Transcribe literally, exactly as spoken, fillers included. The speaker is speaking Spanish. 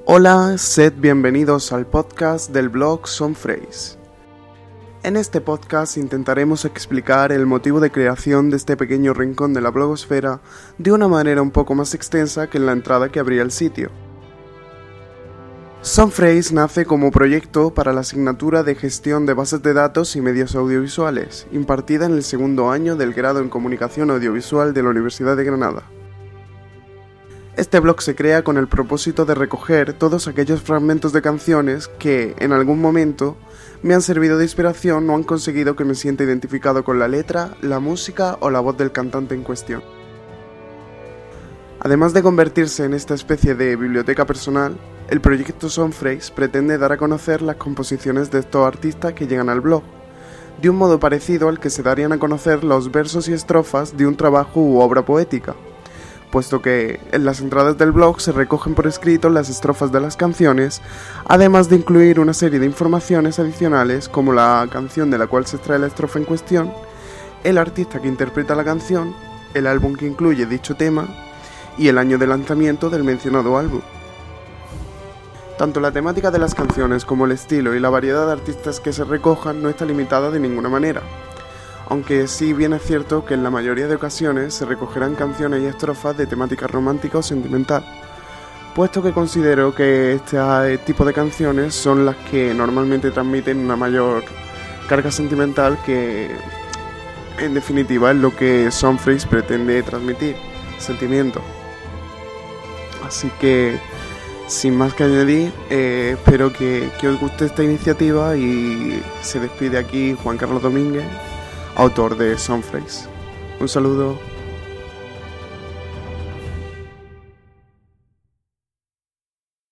Hola, sed bienvenidos al podcast del blog Sonphrase. En este podcast intentaremos explicar el motivo de creación de este pequeño rincón de la blogosfera de una manera un poco más extensa que en la entrada que abría el sitio. Sonphrase nace como proyecto para la asignatura de Gestión de Bases de Datos y Medios Audiovisuales, impartida en el segundo año del grado en Comunicación Audiovisual de la Universidad de Granada. Este blog se crea con el propósito de recoger todos aquellos fragmentos de canciones que, en algún momento, me han servido de inspiración o han conseguido que me sienta identificado con la letra, la música o la voz del cantante en cuestión. Además de convertirse en esta especie de biblioteca personal, el proyecto Sonphrase pretende dar a conocer las composiciones de estos artistas que llegan al blog, de un modo parecido al que se darían a conocer los versos y estrofas de un trabajo u obra poética, puesto que en las entradas del blog se recogen por escrito las estrofas de las canciones, además de incluir una serie de informaciones adicionales como la canción de la cual se extrae la estrofa en cuestión, el artista que interpreta la canción, el álbum que incluye dicho tema y el año de lanzamiento del mencionado álbum. Tanto la temática de las canciones como el estilo y la variedad de artistas que se recojan no está limitada de ninguna manera, aunque sí bien es cierto que en la mayoría de ocasiones se recogerán canciones y estrofas de temática romántica o sentimental, puesto que considero que este tipo de canciones son las que normalmente transmiten una mayor carga sentimental, que en definitiva es lo que Sonphrase pretende transmitir, sentimiento. Así que, sin más que añadir, eh, espero que, que os guste esta iniciativa y se despide aquí Juan Carlos Domínguez, autor de Sonphrase. Un saludo.